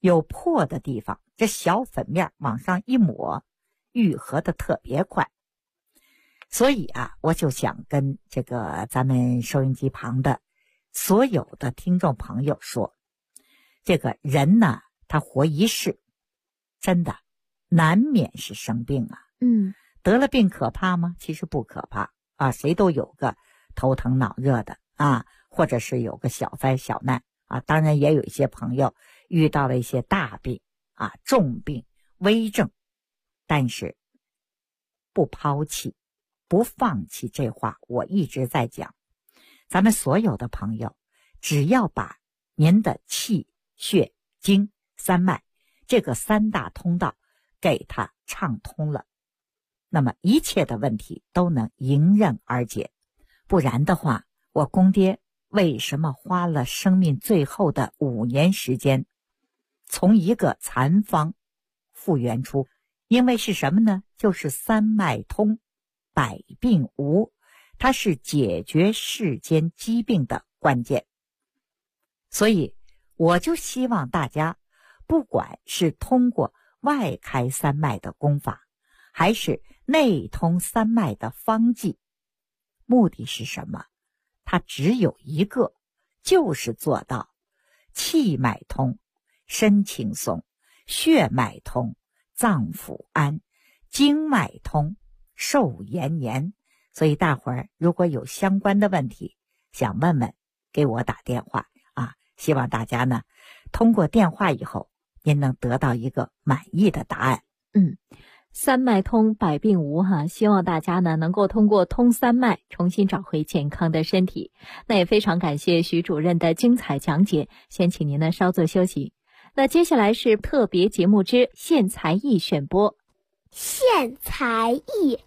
有破的地方，这小粉面往上一抹，愈合的特别快。所以我就想跟这个咱们收音机旁的所有的听众朋友说，这个人呢，他活一世，真的难免是生病啊。得了病可怕吗？其实不可怕啊，谁都有个头疼脑热的或者是有个小灾小难当然也有一些朋友遇到了一些大病重病危症，但是不抛弃不放弃，这话我一直在讲。咱们所有的朋友只要把您的气血经三脉这个三大通道给它畅通了，那么一切的问题都能迎刃而解。不然的话，我公爹为什么花了生命最后的5年时间从一个残方复原出？因为是什么呢？就是三脉通，百病无，它是解决世间疾病的关键。所以我就希望大家不管是通过外开三脉的功法，还是内通三脉的方剂，目的是什么？它只有一个，就是做到气脉通，身轻松；血脉通，脏腑安；经脉通，寿延年。所以大伙儿如果有相关的问题想问问，给我打电话希望大家呢通过电话以后您能得到一个满意的答案。 三脉通，百病无希望大家呢能够通过通三脉重新找回健康的身体。那也非常感谢徐主任的精彩讲解，先请您呢稍作休息。那接下来是特别节目之献才艺选播。 献才艺。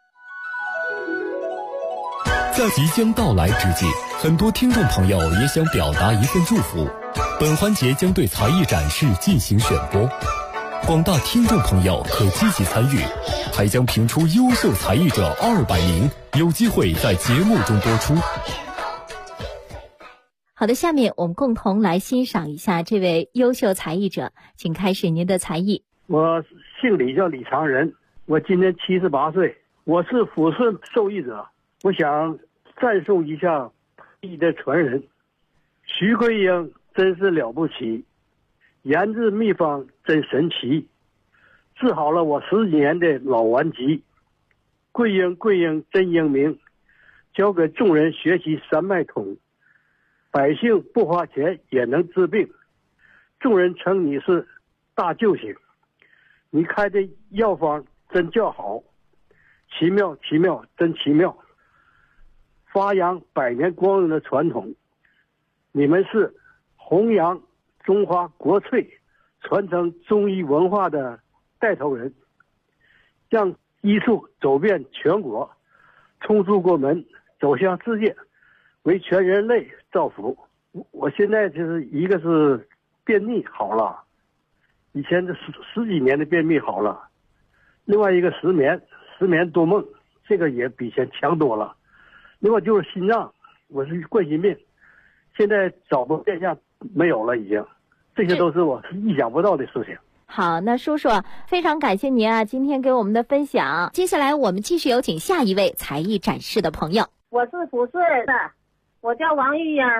在即将到来之际，很多听众朋友也想表达一份祝福。本环节将对才艺展示进行选播，广大听众朋友可积极参与，还将评出优秀才艺者200名，有机会在节目中播出。 好的，下面我们共同来欣赏一下这位优秀才艺者，请开始您的才艺。 我姓李，叫李长仁，我今年78岁，我是抚顺受益者。我想赞颂一下艺的传人，徐桂英真是了不起，研制秘方真神奇，治好了我10几年的老顽疾。桂英真英明，教给众人学习三脉通，百姓不花钱也能治病，众人称你是大救星。你开的药方真叫好，奇妙真奇妙，发扬100年光荣的传统。你们是弘扬中华国粹，传承中医文化的带头人，让医术走遍全国，冲出国门，走向世界，为全人类造福。我现在就是一个是便秘好了，以前这十几年的便秘好了，另外一个失眠多梦，这个也比以前强多了。另外就是心脏，我是冠心病，现在找不见下没有了已经，这些都是我意想不到的事情。 好，那叔叔非常感谢您今天给我们的分享。接下来我们继续有请下一位才艺展示的朋友。 我是抚顺的，我叫王玉英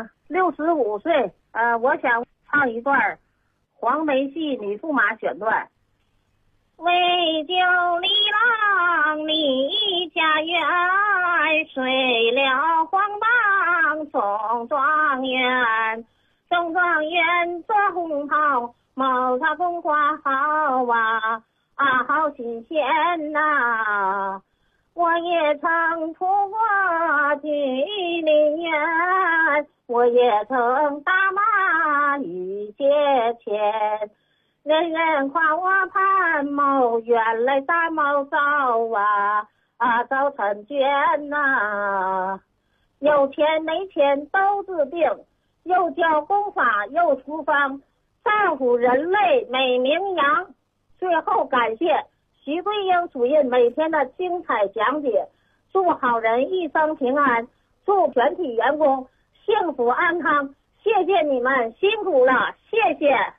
，65岁。我想唱一段黄梅戏女驸马选段。为救李郎离家园，睡了黄榜中状元，中状元做红袍，毛他风花好好新鲜呐。我也曾出过距离远，我也曾打马遇借钱，人人夸我潘某，原来大毛早早成眷呐。有钱没钱都治病，又教功法又出方，造福人类美名扬。最后感谢徐桂英主任每天的精彩讲解，祝好人一生平安，祝全体员工幸福安康。谢谢你们辛苦了，谢谢。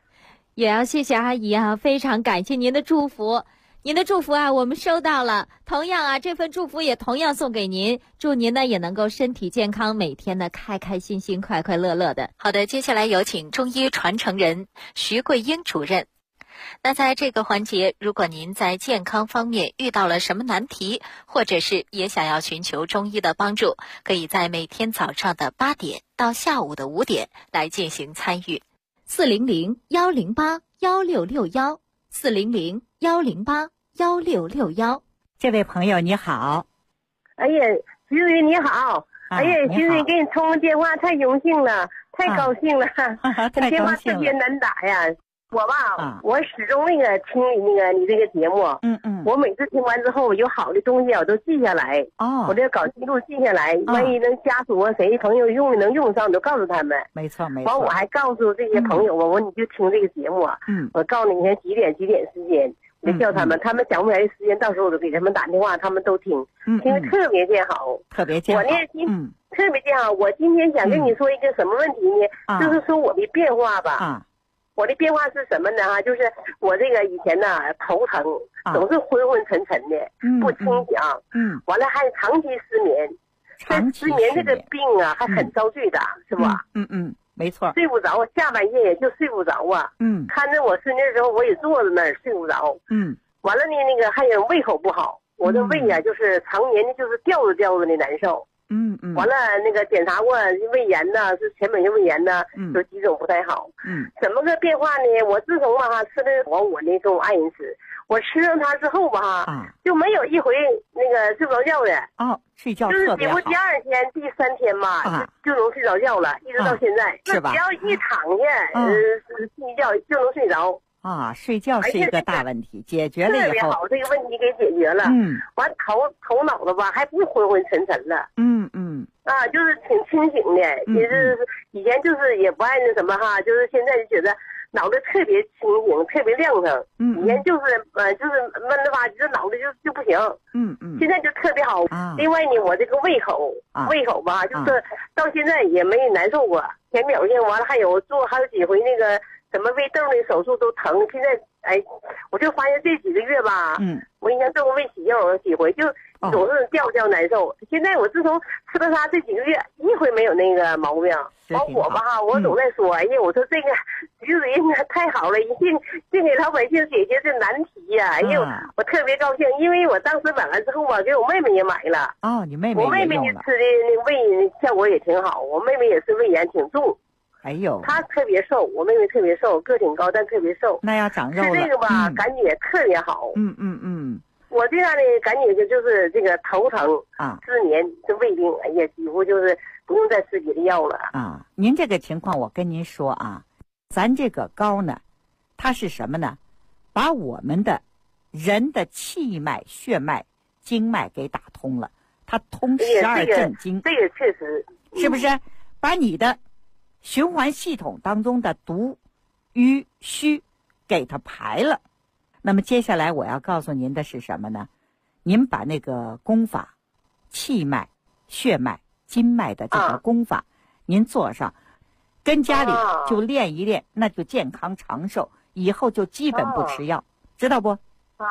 也要谢谢阿姨啊，非常感谢您的祝福。您的祝福啊，我们收到了。同样啊，这份祝福也同样送给您，祝您呢也能够身体健康，每天呢开开心心、快快乐乐的。好的，接下来有请中医传承人徐桂英主任。那在这个环节，如果您在健康方面遇到了什么难题，或者是也想要寻求中医的帮助，可以在每天早上的8点到下午的5点来进行参与。400-108-1661，400-108-1661。 这位朋友你好。 哎呀，徐主任你好。哎呀，徐主任给你通个电话，太荣幸了，太高兴了。 太电话高兴了。 特别难打呀。我吧，我始终听你这个节目。我每次听完之后，有好的东西我都记下来。我这搞记录记下来，万一能家属啊谁朋友能用上，我就告诉他们。 没错。 完我还告诉这些朋友我你就听这个节目。我告诉你看几点时间，我就叫他们，他们想不起来的时间，到时候我就给他们打电话，他们都听，听得特别见好。 特别见好。 我呢特别见好。我今天想跟你说一个什么问题呢？就是说我的变化吧。我的变化是什么呢？就是我这个以前呢头疼，总是昏昏沉沉的，不清醒。完了还长期失眠。失眠这个病啊，还很遭罪的，是吧？ 没错。 睡不着，下半夜也就睡不着啊。看着我失眠的时候，我也坐在那儿睡不着。完了呢，那个还有胃口不好，我的胃啊就是常年的就是吊着的难受。完了那个检查过胃炎呢，是前门性胃炎呢，有几种不太好。怎么个变化呢？我自从吃了我那种爱人吃，我吃上它之后吧就没有一回那个睡不着觉的。 睡觉就是特别好。 几乎第2天、第3天吧，就能睡着觉了，一直到现在。 是吧？ 只要一躺下，睡觉就能睡着。 睡觉是一个大问题，解决了以后特别好，这个问题给解决了。完头脑子吧还不昏昏沉沉了。就是挺清醒的，也是以前就是也不爱那什么就是现在就觉得脑袋特别清醒，特别亮堂。以前就是闷的吧，就是脑袋就不行。现在就特别好。另外呢，我这个胃口吧，就是到现在也没难受过。前表现完了还有几回那个什么胃窦的手术都疼。现在我就发现这几个月吧，我应该做过胃洗药几回，就总是吊难受。现在我自从吃了它这几个月，一回没有那个毛病。我吧我总在说，哎呀，我说这个徐主任太好了，一定给老百姓解决这难题呀。哎呦，我特别高兴，因为我当时买完之后吧，给我妹妹也买了。 你妹妹我妹妹吃的那个胃效果也挺好，我妹妹也是胃炎挺重。她特别瘦，我妹妹特别瘦，个挺高但特别瘦。 那要长肉了。 吃这个吧，感觉特别好。我最大的感觉就是这个头疼失眠，这胃病，哎呀，几乎就是不用再吃别的药了。 您这个情况我跟您说咱这个膏呢，它是什么呢？把我们的人的气脉、血脉、经脉给打通了，它通12正经。 这个确实是不是？把你的循环系统当中的毒、瘀、虚给它排了。那么接下来我要告诉您的是什么呢？您把那个功法，气脉、血脉、经脉的这个功法，您做上，跟家里就练一练，那就健康长寿，以后就基本不吃药，知道不？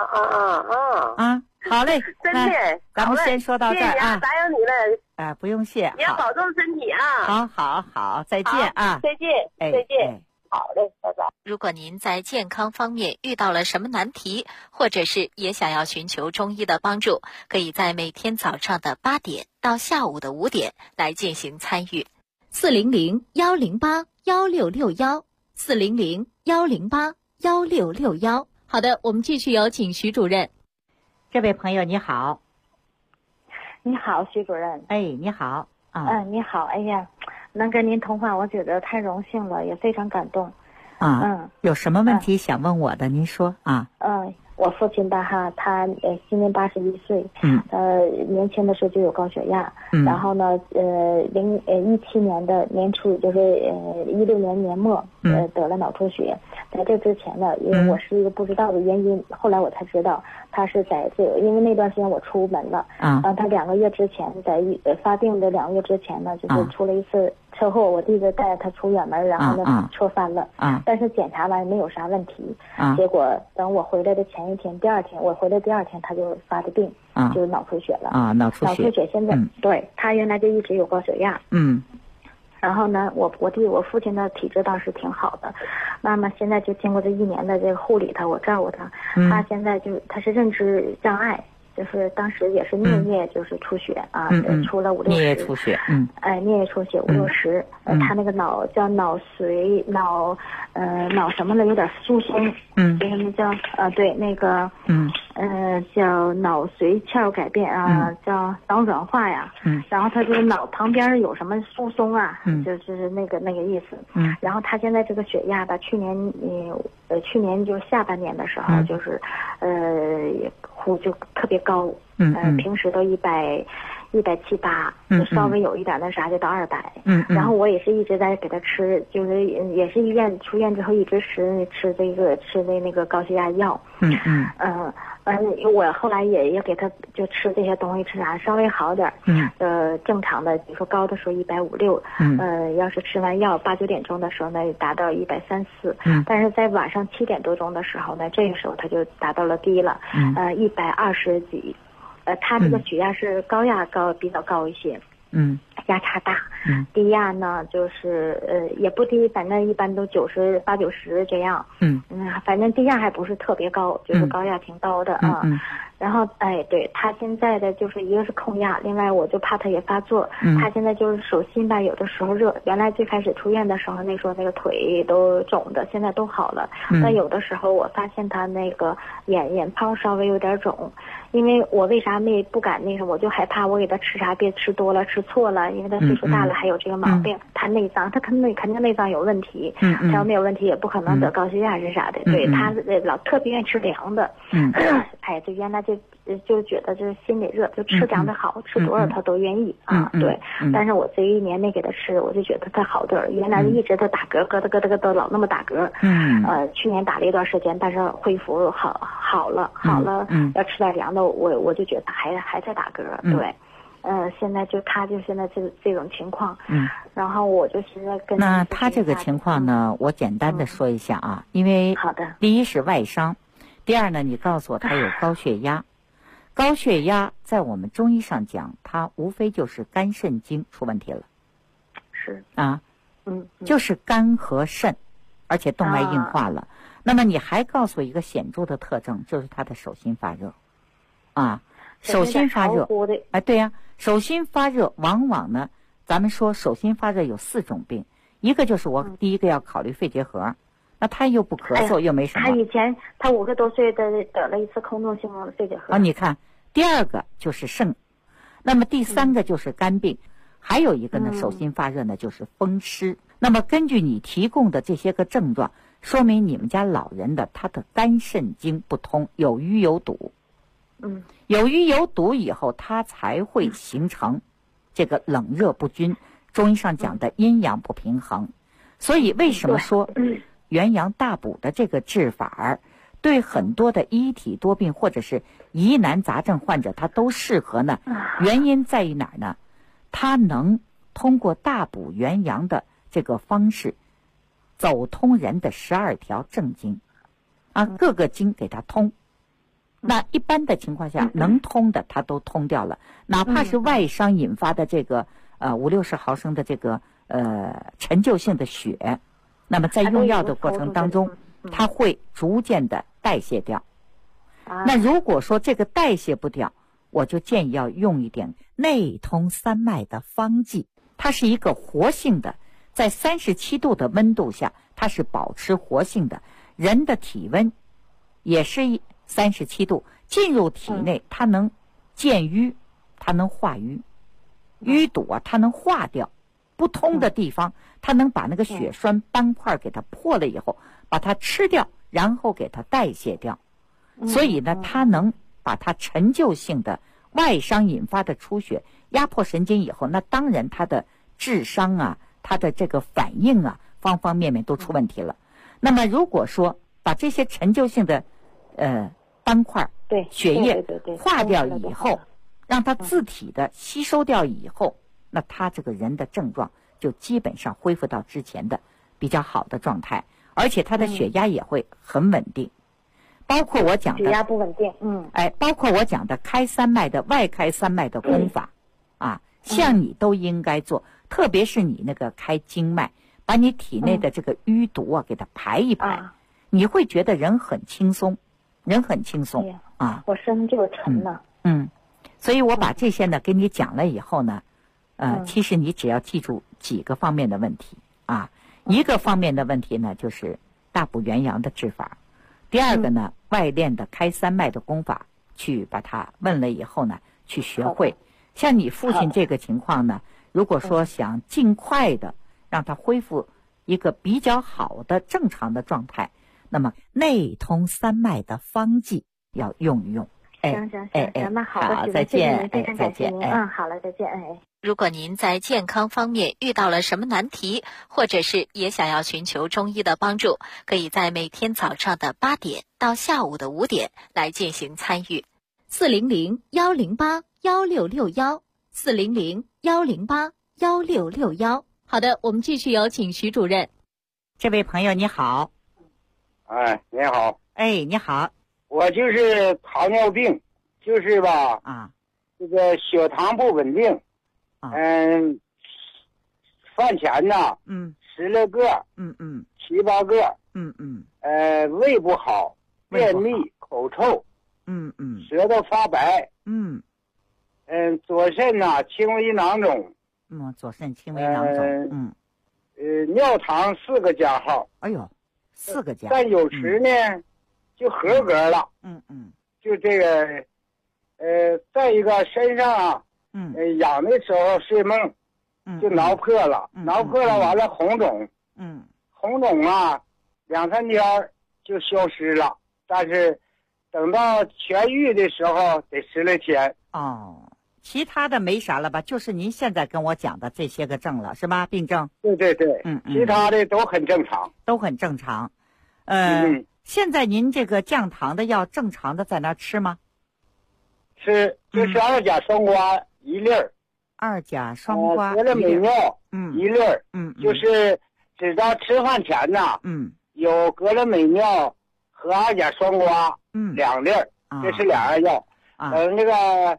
好嘞， 真的， 咱们先说到这儿打扰你了。 不用谢， 你要保重身体好，再见再见，再见。好嘞，拜拜。 如果您在健康方面遇到了什么难题，或者是也想要寻求中医的帮助，可以在每天早上的8点到下午的5点来进行参与。400-108-1661，400-108-1661。好的，我们继续有请徐主任。 这位朋友你好。 你好，徐主任。 你好。 你好。哎呀，能跟您通话，我觉得太荣幸了，也非常感动。 有什么问题想问我的？您说我父亲吧他今年81岁，年轻的时候就有高血压，然后呢17年的年初，就是16年年末得了脑出血。在这之前呢，因为我是一个不知道的原因，后来我才知道他是在这个，因为那段时间我出门了，然后他2个月之前，在发病的2个月之前呢，就是出了一次车祸，我弟弟带着他出远门，然后呢车翻了，但是检查完没有啥问题，结果等我回来的前一天，我回来第二天他就发的病，就是脑出血了脑出血现在对他原来就一直有高血压，然后呢，我父亲的体质倒是挺好的，妈妈现在就经过这1年的这个护理他，我照顾他，他现在他是认知障碍，就是当时也是颞叶就是出血出了5、60，颞叶出血， 颞叶出血5、60，他那个脑叫脑髓脑什么了，有点疏松，为什么叫对那个叫脑髓鞘改变叫脑软化呀，然后他这个脑旁边有什么疏松就是那个意思，然后他现在这个血压吧，去年就下半年的时候就是就特别高，平时都170、180，就稍微有一点那啥就到200，然后我也是一直在给他吃，就是也是出院之后一直吃那个高血压药，我后来也给他就吃这些东西，吃啥稍微好点，正常的，比如说高的时候150、160，要是吃完药8、9点钟的时候呢，达到130、4，但是在晚上7点多钟的时候呢，这个时候他就达到了低了，120几，他这个血压是高压比较高一些，压差大，低压呢就是也不低，反正一般都80、90这样，反正低压还不是特别高，就是高压挺高的然后对他现在的就是一个是控压，另外我就怕他也发作，他现在就是手心吧，有的时候热，原来最开始出院的时候那时候那个腿都肿的，现在都好了，但有的时候我发现他那个眼泡稍微有点肿，因为我为啥不敢那什么，我就害怕我给他吃啥别吃多了吃错了，因为他岁数大了还有这个毛病，他内脏他肯定内脏有问题，他要没有问题也不可能得高血压是啥的，对他老特别愿意吃凉的，就原来就觉得就是心里热，就吃凉的好，吃多少他都愿意对，但是我这1年没给他吃，我就觉得他好点儿，原来一直他打嗝，咯噔老那么打嗝，去年打了一段时间，但是恢复好了，要吃点凉的，我就觉得还在打嗝，对。现在他现在这种情况，然后我就现在跟那他这个情况呢，我简单的说一下因为好的， 第一是外伤，第二呢，你告诉我他有高血压，高血压在我们中医上讲，它无非就是肝肾经出问题了， 是就是肝和肾，而且动脉硬化了。那么你还告诉我一个显著的特征，就是他的手心发热手心发热，对呀，手心发热往往呢，咱们说手心发热有4种病，一个就是我第一个要考虑肺结核，那他又不咳嗽，又没什么。 他以前他50多岁得了一次空洞性肺结核。 你看，第二个就是肾，那么第3个就是肝病，还有一个呢，手心发热呢就是风湿。那么根据你提供的这些个症状，说明你们家老人的他的肝肾经不通，有淤有堵。有淤有堵以后，它才会形成这个冷热不均，中医上讲的阴阳不平衡。所以为什么说元阳大补的这个治法对很多的医体多病或者是疑难杂症患者它都适合呢？原因在于哪儿呢？它能通过大补元阳的这个方式走通人的12条正经各个经给它通。那一般的情况下，能通的它都通掉了，哪怕是外伤引发的这个50、60毫升的这个陈旧性的血，那么在用药的过程当中，它会逐渐的代谢掉。那如果说这个代谢不掉，我就建议要用一点内通三脉的方剂，它是一个活性的，在37度的温度下，它是保持活性的，人的体温也是37度，进入体内它能健瘀，它能化瘀，淤堵它能化掉，不通的地方它能把那个血栓斑块给它破了以后，把它吃掉，然后给它代谢掉。所以呢，它能把它陈旧性的外伤引发的出血压迫神经以后，那当然它的智商它的这个反应方方面面都出问题了。那么如果说把这些陈旧性的斑块对， 血液对化掉以后，让它自体的吸收掉以后，那他这个人的症状就基本上恢复到之前的比较好的状态，而且他的血压也会很稳定。包括我讲的血压不稳定， 包括我讲的开三脉的外开三脉的功法，像你都应该做，特别是你那个开经脉，把你体内的这个淤毒啊给它排一排，你会觉得人很轻松， 我身就沉了。 所以我把这些呢给你讲了以后呢，其实你只要记住几个方面的问题一个方面的问题呢就是大补元阳的治法，第二个呢外练的开三脉的功法，去把它问了以后呢去学会。像你父亲这个情况呢，如果说想尽快的让他恢复一个比较好的正常的状态，那么内通三脉的方剂要用一用。 行，那好的， 再见， 非常感谢您。好了，再见。 如果您在健康方面遇到了什么难题，或者是也想要寻求中医的帮助，可以在每天早上的8点到下午的5点来进行参与。400-108-1661，400-108-1661。好的，我们继续有请徐主任。 这位朋友你好。 你好。 你好。 我就是糖尿病，就是吧这个血糖不稳定，饭前呢10来个，7、8个，胃不好，便秘，口臭，舌头发白，左肾呢轻微囊肿， 左肾轻微囊肿， 尿糖4个加号， 哎呦，4个加， 但有时呢就合格了，就这个，再一个身上痒的时候睡梦，就挠破了，完了红肿，红肿2、3天就消失了，但是等到痊愈的时候得10来天。 其他的没啥了吧？就是您现在跟我讲的这些个症了，是吧？病症？ 对，其他的都很正常，现在您这个降糖的药正常的在那吃吗？ 吃，就是2甲双胍1粒儿 ，2甲双胍格勒美尿1粒儿，就是只到吃饭前呢，有格勒美尿和2甲双胍2粒儿，这是2样药。那个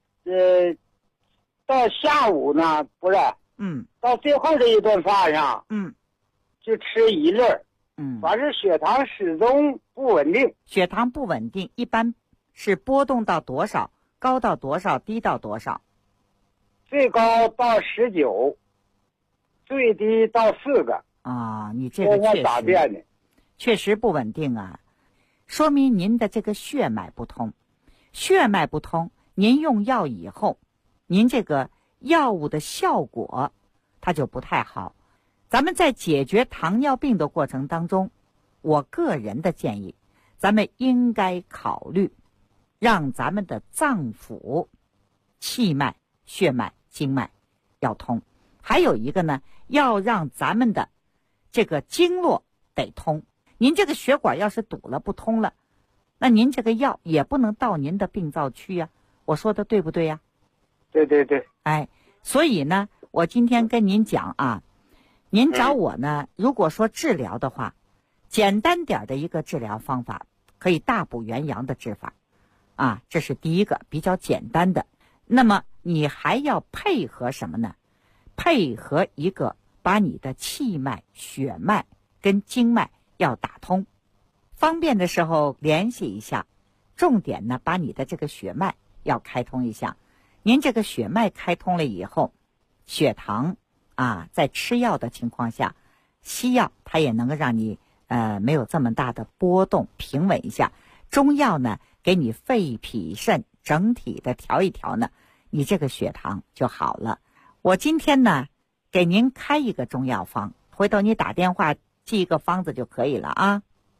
到下午呢，不是，到最后这一顿饭上，就吃1粒儿。反正血糖始终不稳定。 血糖不稳定，一般是波动到多少？高到多少？低到多少？ 最高到19，最低到4个。 你这个确实不稳定啊，说明您的这个血脉不通。血脉不通，您用药以后，您这个药物的效果它就不太好。咱们在解决糖尿病的过程当中，我个人的建议，咱们应该考虑让咱们的脏腑、气脉、血脉、经脉要通，还有一个呢，要让咱们的这个经络得通。您这个血管要是堵了不通了，那您这个药也不能到您的病灶区呀。我说的对不对呀？ 对。 所以呢，我今天跟您讲您找我呢，如果说治疗的话，简单点的一个治疗方法，可以大补元阳的治法这是第一个比较简单的。那么你还要配合什么呢？配合一个把你的气脉、血脉跟经脉要打通，方便的时候联系一下，重点呢把你的这个血脉要开通一下。您这个血脉开通了以后，血糖在吃药的情况下，西药它也能够让你没有这么大的波动，平稳一下。中药呢给你肺脾肾整体的调一调呢，你这个血糖就好了。我今天呢给您开一个中药方，回头你打电话记一个方子就可以了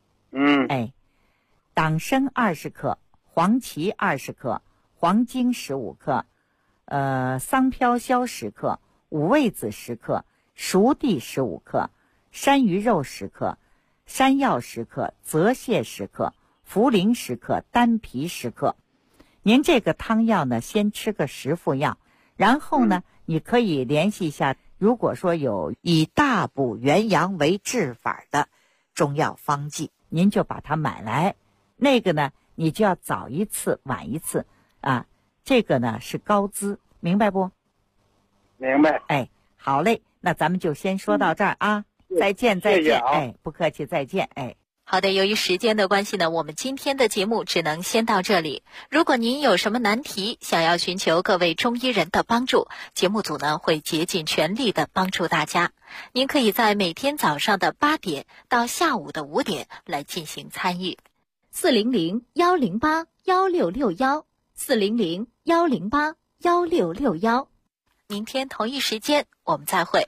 党参20克，黄芪20克，黄精15克，桑飘消10克，五味子10克，熟地15克，山萸肉10克，山药10克，泽泻10克， 茯苓10克，丹皮10克。您这个汤药呢，先吃个10副药，然后呢，你可以联系一下，如果说有以大补元阳为治法的中药方剂，您就把它买来。那个呢，你就要早一次晚一次啊，这个呢是高滋，明白不？ 明白。 哎，好嘞，那咱们就先说到这儿啊，再见再见，哎，不客气，再见，哎。 好的，由于时间的关系呢，我们今天的节目只能先到这里。如果您有什么难题，想要寻求各位中医人的帮助，节目组呢会竭尽全力的帮助大家。您可以在每天早上的8点到下午的5点来进行参与。400-108-1661，400-108-1661。明天同一时间我们再会。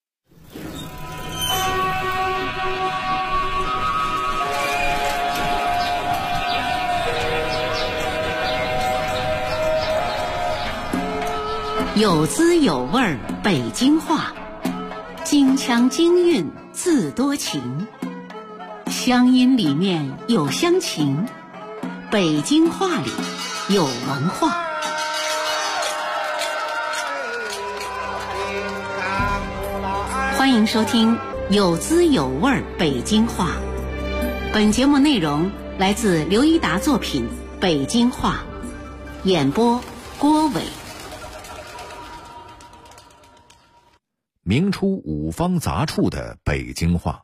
有滋有味儿北京话，京腔京韵自多情，乡音里面有乡情，北京话里有文化。欢迎收听有滋有味儿北京话。本节目内容来自刘一达作品《北京话》，演播郭伟。 明初五方杂处的北京话。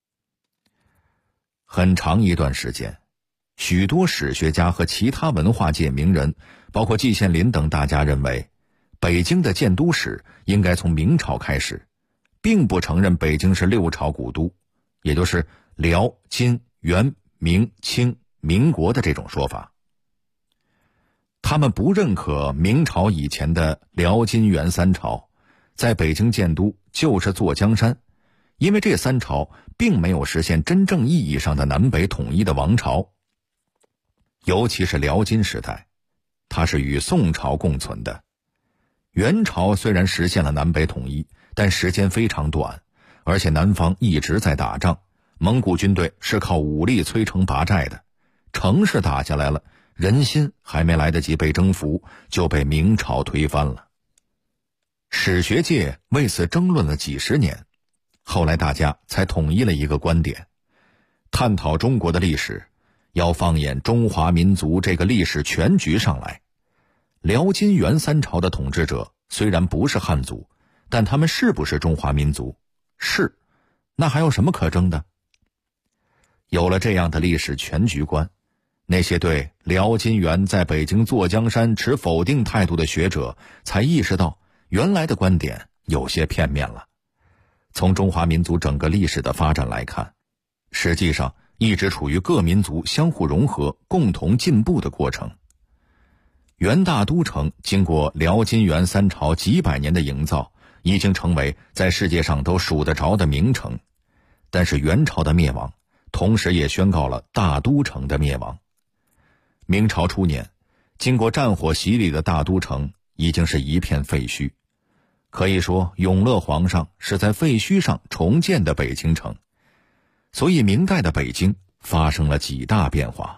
很长一段时间，许多史学家和其他文化界名人，包括季羡林等大家认为，北京的建都史应该从明朝开始，并不承认北京是6朝古都，也就是辽、金、元、明、清、民国的这种说法。他们不认可明朝以前的辽、金、元3朝在北京建都就是坐江山，因为这3朝并没有实现真正意义上的南北统一的王朝。尤其是辽金时代，它是与宋朝共存的。元朝虽然实现了南北统一，但时间非常短，而且南方一直在打仗，蒙古军队是靠武力摧城拔寨的，城市打下来了，人心还没来得及被征服，就被明朝推翻了。史学界为此争论了几十年，后来大家才统一了一个观点：探讨中国的历史，要放眼中华民族这个历史全局上来。辽金元3朝的统治者虽然不是汉族，但他们是不是中华民族？是，那还有什么可争的？有了这样的历史全局观，那些对辽金元在北京坐江山持否定态度的学者才意识到，原来的观点有些片面了。从中华民族整个历史的发展来看，实际上一直处于各民族相互融合、共同进步的过程。元大都城经过辽金元3朝几百年的营造，已经成为在世界上都数得着的名城。但是元朝的灭亡，同时也宣告了大都城的灭亡。明朝初年，经过战火洗礼的大都城已经是一片废墟。可以说，永乐皇上是在废墟上重建的北京城。所以明代的北京发生了几大变化。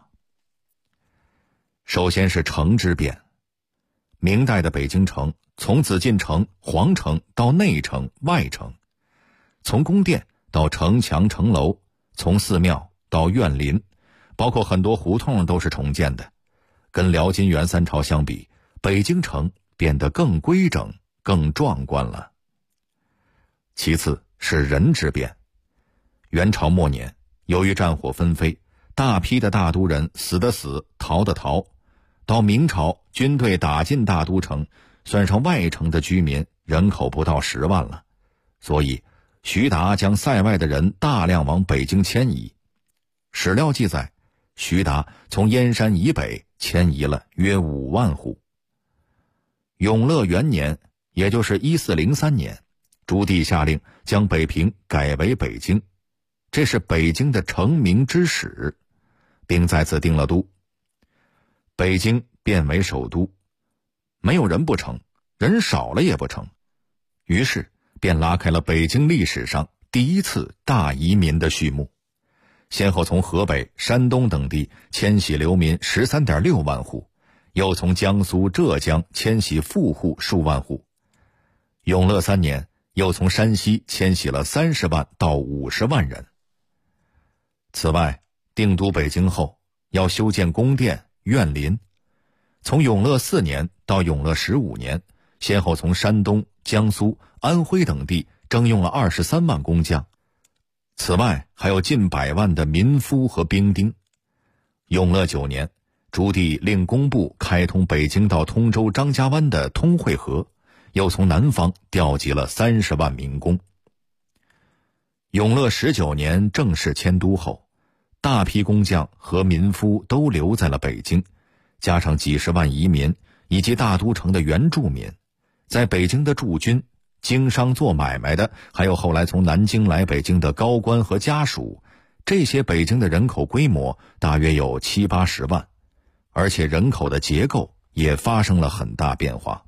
首先是城之变。明代的北京城从紫禁城、皇城到内城、外城，从宫殿到城墙、城楼，从寺庙到院林，包括很多胡同都是重建的。跟辽金元3朝相比，北京城变得更规整、更壮观了。其次是人之变。元朝末年，由于战火纷飞，大批的大都人死的死，逃的逃。到明朝，军队打进大都城，算上外城的居民，人口不到10万了。所以徐达将塞外的人大量往北京迁移。史料记载，徐达从燕山以北迁移了约5万户。永乐元年，也就是1403年，朱棣下令将北平改为北京，这是北京的成名之始，并在此定了都。北京变为首都，没有人不成，人少了也不成，于是便拉开了北京历史上第一次大移民的序幕。 先后从河北、山东等地迁徙流民 13.6 万户，又从江苏、浙江迁徙富户数万户。永乐3年，又从山西迁徙了30万到50万人。此外，定都北京后，要修建宫殿、苑林。从永乐4年到永乐15年，先后从山东、江苏、安徽等地征用了23万工匠。此外，还有近100万的民夫和兵丁。永乐9年，朱棣令工部开通北京到通州张家湾的通惠河，又从南方调集了30万民工。永乐19年正式迁都后，大批工匠和民夫都留在了北京，加上几十万移民以及大都城的原住民，在北京的驻军、经商做买卖的，还有后来从南京来北京的高官和家属，这些北京的人口规模大约有70-80万，而且人口的结构也发生了很大变化。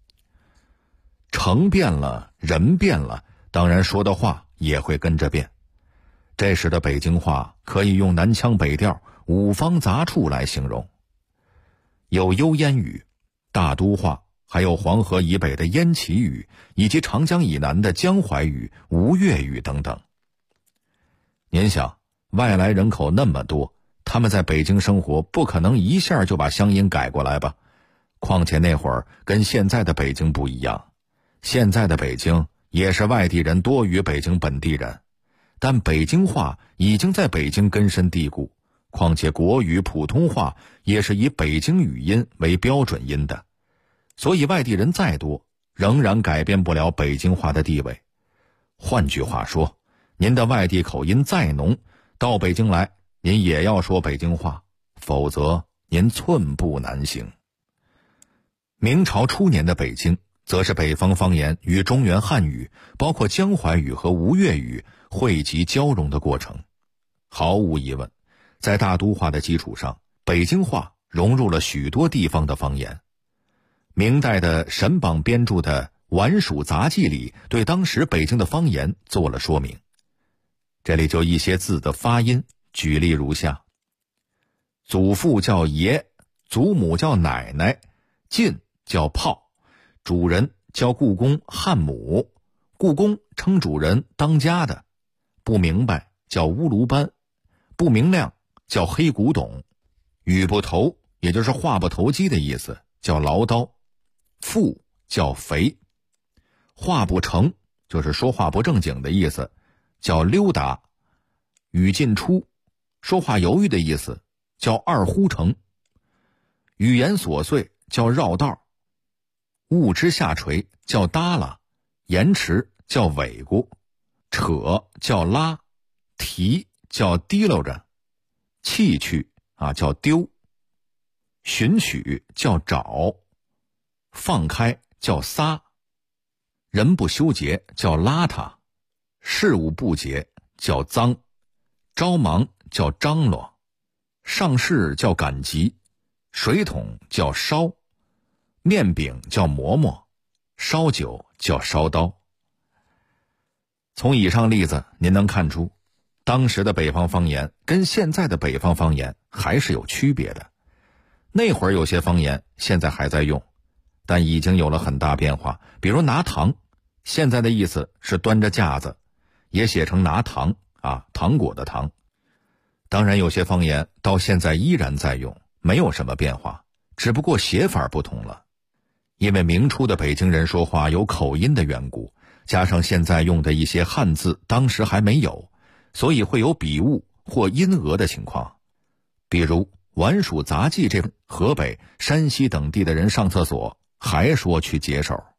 城变了，人变了，当然说的话也会跟着变。这时的北京话可以用南腔北调、五方杂处来形容，有幽烟语、大都话，还有黄河以北的燕齐语，以及长江以南的江淮语、吴越语等等。您想，外来人口那么多，他们在北京生活，不可能一下就把乡音改过来吧？况且那会儿跟现在的北京不一样，现在的北京也是外地人多于北京本地人，但北京话已经在北京根深蒂固，况且国语、普通话也是以北京语音为标准音的，所以外地人再多，仍然改变不了北京话的地位。换句话说，您的外地口音再浓，到北京来，您也要说北京话，否则您寸步难行。明朝初年的北京，则是北方方言与中原汉语，包括江淮语和吴越语汇集交融的过程。毫无疑问，在大都话的基础上，北京话融入了许多地方的方言。明代的沈榜编著的《晚蜀杂记》里对当时北京的方言做了说明。这里就一些字的发音举例如下：祖父叫爷，祖母叫奶奶，进叫炮，主人叫故宫汉母，故宫称主人当家的，不明白叫乌卢班，不明亮叫黑古董，语不投也就是话不投机的意思，叫唠叨，富叫肥，话不成就是说话不正经的意思，叫溜达，语尽出说话犹豫的意思，叫二呼成，语言琐碎叫绕道，物之下垂叫耷拉，延迟叫尾咕，扯叫拉，提叫提溜着，弃去叫丢，寻取叫找，放开叫撒，人不修洁叫邋遢，事务不洁叫脏，着忙叫张罗，上事叫赶集，水桶叫烧，面饼叫馍馍，烧酒叫烧刀。从以上例子您能看出，当时的北方方言跟现在的北方方言还是有区别的。那会儿有些方言现在还在用，但已经有了很大变化。比如拿糖，现在的意思是端着架子，也写成拿糖糖果的糖。当然有些方言到现在依然在用，没有什么变化，只不过写法不同了。因为明初的北京人说话有口音的缘故，加上现在用的一些汉字当时还没有，所以会有笔误或音讹的情况。比如《晚蜀杂记》这河北、山西等地的人上厕所还说去解手。